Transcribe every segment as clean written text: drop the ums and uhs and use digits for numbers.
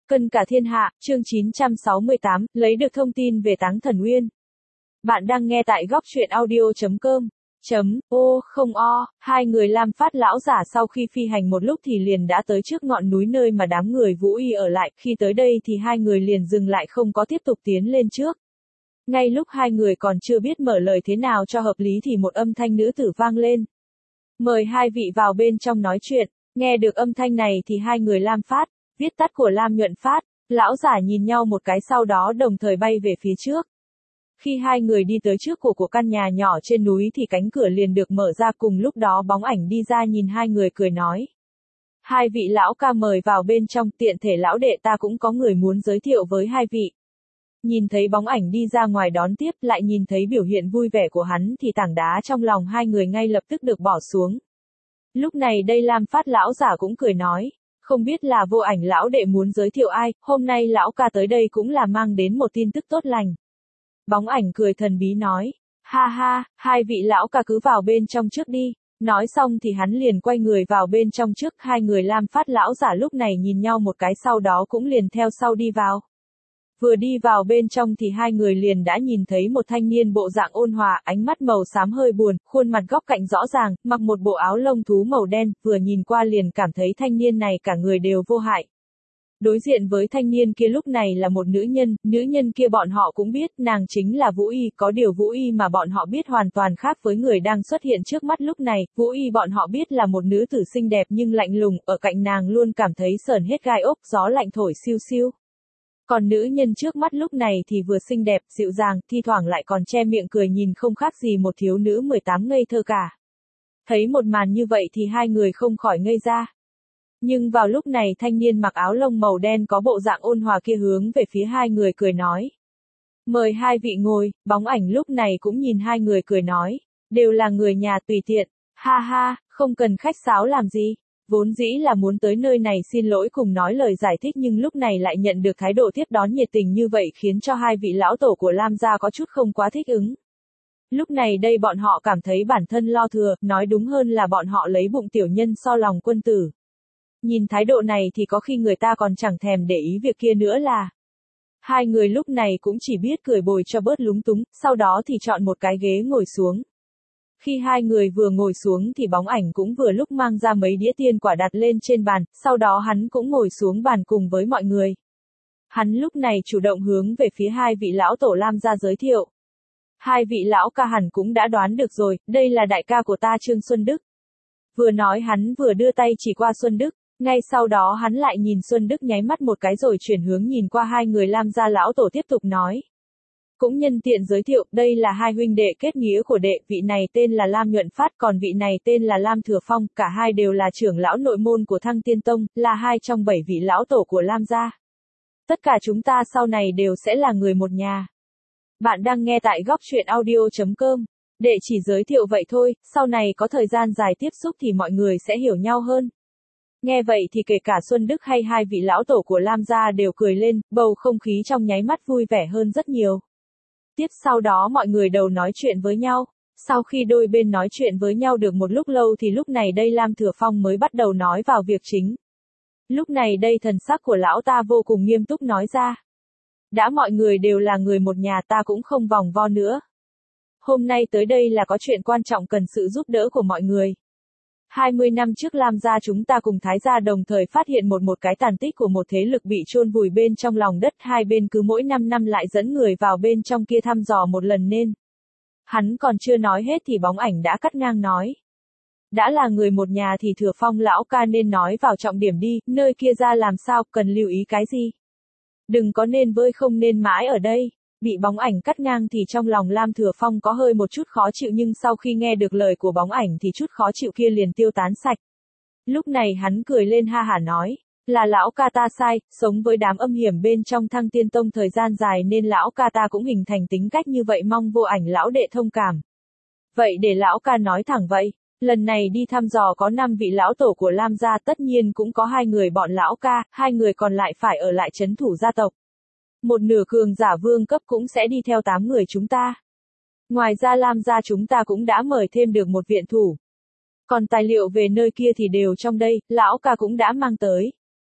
Cân cả thiên hạ, chương 968, lấy được thông tin về Táng Thần Uyên. Bạn đang nghe tại góc truyện audio.com. Hai người Lam Phát lão giả sau khi phi hành một lúc thì liền đã tới trước ngọn núi nơi mà đám người Vũ Y ở lại, khi tới đây thì hai người liền dừng lại không có tiếp tục tiến lên trước. Ngay lúc hai người còn chưa biết mở lời thế nào cho hợp lý thì một âm thanh nữ tử vang lên. Mời hai vị vào bên trong nói chuyện. Nghe được âm thanh này thì hai người Lam Phát, viết tắt của Lam Nhuận Phát, lão giả nhìn nhau một cái sau đó đồng thời bay về phía trước. Khi hai người đi tới trước của căn nhà nhỏ trên núi thì cánh cửa liền được mở ra, cùng lúc đó bóng ảnh đi ra nhìn hai người cười nói. Hai vị lão ca mời vào bên trong, tiện thể lão đệ ta cũng có người muốn giới thiệu với hai vị. Nhìn thấy bóng ảnh đi ra ngoài đón tiếp, lại nhìn thấy biểu hiện vui vẻ của hắn thì tảng đá trong lòng hai người ngay lập tức được bỏ xuống. Lúc này đây Lam Phát lão giả cũng cười nói, không biết là Vô Ảnh lão đệ muốn giới thiệu ai, hôm nay lão ca tới đây cũng là mang đến một tin tức tốt lành. Bóng ảnh cười thần bí nói, ha ha, hai vị lão ca cứ vào bên trong trước đi. Nói xong thì hắn liền quay người vào bên trong trước, hai người Lam Phát lão giả lúc này nhìn nhau một cái sau đó cũng liền theo sau đi vào. Vừa đi vào bên trong thì hai người liền đã nhìn thấy một thanh niên bộ dạng ôn hòa, ánh mắt màu xám hơi buồn, khuôn mặt góc cạnh rõ ràng, mặc một bộ áo lông thú màu đen, vừa nhìn qua liền cảm thấy thanh niên này cả người đều vô hại. Đối diện với thanh niên kia lúc này là một nữ nhân kia bọn họ cũng biết, nàng chính là Vũ Y, có điều Vũ Y mà bọn họ biết hoàn toàn khác với người đang xuất hiện trước mắt lúc này, Vũ Y bọn họ biết là một nữ tử xinh đẹp nhưng lạnh lùng, ở cạnh nàng luôn cảm thấy sởn hết gai ốc, gió lạnh thổi siêu siêu. Còn nữ nhân trước mắt lúc này thì vừa xinh đẹp, dịu dàng, thi thoảng lại còn che miệng cười nhìn không khác gì một thiếu nữ 18 ngây thơ cả. Thấy một màn như vậy thì hai người không khỏi ngây ra. Nhưng vào lúc này thanh niên mặc áo lông màu đen có bộ dạng ôn hòa kia hướng về phía hai người cười nói. Mời hai vị ngồi, bóng ảnh lúc này cũng nhìn hai người cười nói, đều là người nhà tùy tiện, ha ha, không cần khách sáo làm gì. Vốn dĩ là muốn tới nơi này xin lỗi cùng nói lời giải thích nhưng lúc này lại nhận được thái độ tiếp đón nhiệt tình như vậy khiến cho hai vị lão tổ của Lam gia có chút không quá thích ứng. Lúc này đây bọn họ cảm thấy bản thân lo thừa, nói đúng hơn là bọn họ lấy bụng tiểu nhân so lòng quân tử. Nhìn thái độ này thì có khi người ta còn chẳng thèm để ý việc kia nữa là. Hai người lúc này cũng chỉ biết cười bồi cho bớt lúng túng, sau đó thì chọn một cái ghế ngồi xuống. Khi hai người vừa ngồi xuống thì bóng ảnh cũng vừa lúc mang ra mấy đĩa tiên quả đặt lên trên bàn, sau đó hắn cũng ngồi xuống bàn cùng với mọi người. Hắn lúc này chủ động hướng về phía hai vị lão tổ Lam gia giới thiệu. Hai vị lão ca hẳn cũng đã đoán được rồi, đây là đại ca của ta Trương Xuân Đức. Vừa nói hắn vừa đưa tay chỉ qua Xuân Đức, ngay sau đó hắn lại nhìn Xuân Đức nháy mắt một cái rồi chuyển hướng nhìn qua hai người Lam gia lão tổ tiếp tục nói. Cũng nhân tiện giới thiệu, đây là hai huynh đệ kết nghĩa của đệ, vị này tên là Lam Nhuận Phát, còn vị này tên là Lam Thừa Phong, cả hai đều là trưởng lão nội môn của Thăng Tiên Tông, là hai trong 7 vị lão tổ của Lam gia. Tất cả chúng ta sau này đều sẽ là người một nhà. Bạn đang nghe tại góc truyện audio.com. Đệ chỉ giới thiệu vậy thôi, sau này có thời gian dài tiếp xúc thì mọi người sẽ hiểu nhau hơn. Nghe vậy thì kể cả Xuân Đức hay hai vị lão tổ của Lam gia đều cười lên, bầu không khí trong nháy mắt vui vẻ hơn rất nhiều. Tiếp sau đó mọi người đầu nói chuyện với nhau. Sau khi đôi bên nói chuyện với nhau được một lúc lâu thì lúc này đây Lam Thừa Phong mới bắt đầu nói vào việc chính. Lúc này đây thần sắc của lão ta vô cùng nghiêm túc nói ra. Đã mọi người đều là người một nhà ta cũng không vòng vo nữa. Hôm nay tới đây là có chuyện quan trọng cần sự giúp đỡ của mọi người. 20 năm trước Lam gia chúng ta cùng Thái gia đồng thời phát hiện một cái tàn tích của một thế lực bị chôn vùi bên trong lòng đất, hai bên cứ mỗi 5 năm lại dẫn người vào bên trong kia thăm dò một lần nên. Hắn còn chưa nói hết thì bóng ảnh đã cắt ngang nói. Đã là người một nhà thì Thừa Phong lão ca nên nói vào trọng điểm đi, nơi kia ra làm sao, cần lưu ý cái gì. Đừng có nên vơi không nên mãi ở đây. Bị bóng ảnh cắt ngang thì trong lòng Lam Thừa Phong có hơi một chút khó chịu nhưng sau khi nghe được lời của bóng ảnh thì chút khó chịu kia liền tiêu tán sạch. Lúc này hắn cười lên ha hả nói, là lão ca ta sai, sống với đám âm hiểm bên trong Thăng Tiên Tông thời gian dài nên lão ca ta cũng hình thành tính cách như vậy, mong Vô Ảnh lão đệ thông cảm. Vậy để lão ca nói thẳng vậy, lần này đi thăm dò có 5 vị lão tổ của Lam gia, tất nhiên cũng có 2 người bọn lão ca, 2 người còn lại phải ở lại trấn thủ gia tộc. Một nửa cường giả vương cấp cũng sẽ đi theo 8 người chúng ta. Ngoài ra Lam gia chúng ta cũng đã mời thêm được một viện thủ. Còn tài liệu về nơi kia thì đều trong đây, lão ca cũng đã mang tới.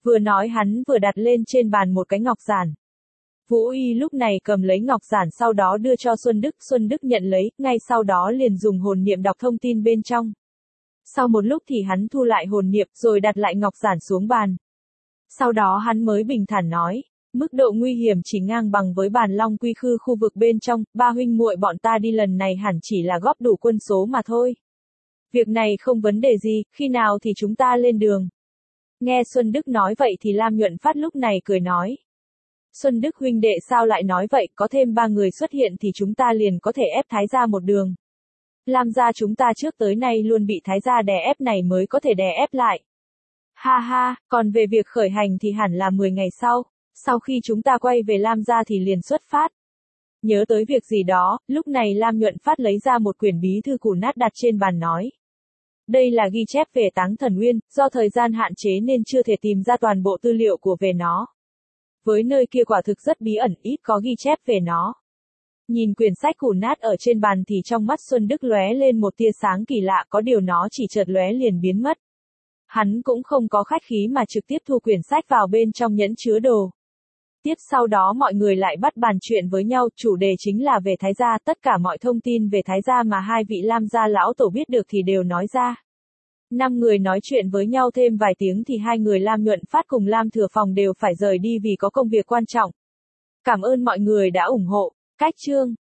Vừa nói hắn vừa đặt lên trên bàn một cái ngọc giản. Vũ Y lúc này cầm lấy ngọc giản sau đó đưa cho Xuân Đức nhận lấy, ngay sau đó liền dùng hồn niệm đọc thông tin bên trong. Sau một lúc thì hắn thu lại hồn niệm rồi đặt lại ngọc giản xuống bàn. Sau đó hắn mới bình thản nói, mức độ nguy hiểm chỉ ngang bằng với bàn Long Quy Khư khu vực bên trong, ba huynh muội bọn ta đi lần này hẳn chỉ là góp đủ quân số mà thôi. Việc này không vấn đề gì, khi nào thì chúng ta lên đường. Nghe Xuân Đức nói vậy thì Lam Nhuận Phát lúc này cười nói. Xuân Đức huynh đệ sao lại nói vậy, có thêm 3 người xuất hiện thì chúng ta liền có thể ép Thái gia một đường. Lam gia chúng ta trước tới nay luôn bị Thái gia đè ép này mới có thể đè ép lại. Ha ha, còn về việc khởi hành thì hẳn là 10 ngày sau khi chúng ta quay về Lam gia thì liền xuất phát. Nhớ tới việc gì đó, lúc này Lam Nhuận Phát lấy ra một quyển bí thư củ nát đặt trên bàn nói. Đây là ghi chép về Táng Thần Uyên, do thời gian hạn chế nên chưa thể tìm ra toàn bộ tư liệu về nó. Với nơi kia quả thực rất bí ẩn, ít có ghi chép về nó. Nhìn quyển sách củ nát ở trên bàn thì trong mắt Xuân Đức lóe lên một tia sáng kỳ lạ, có điều nó chỉ chợt lóe liền biến mất. Hắn cũng không có khách khí mà trực tiếp thu quyển sách vào bên trong nhẫn chứa đồ. Tiếp sau đó mọi người lại bắt bàn chuyện với nhau, chủ đề chính là về Thái gia, tất cả mọi thông tin về Thái gia mà hai vị Lam gia lão tổ biết được thì đều nói ra. 5 người nói chuyện với nhau thêm vài tiếng thì 2 người Lam Nhuận Phát cùng Lam Thừa Phòng đều phải rời đi vì có công việc quan trọng. Cảm ơn mọi người đã ủng hộ. Cách chương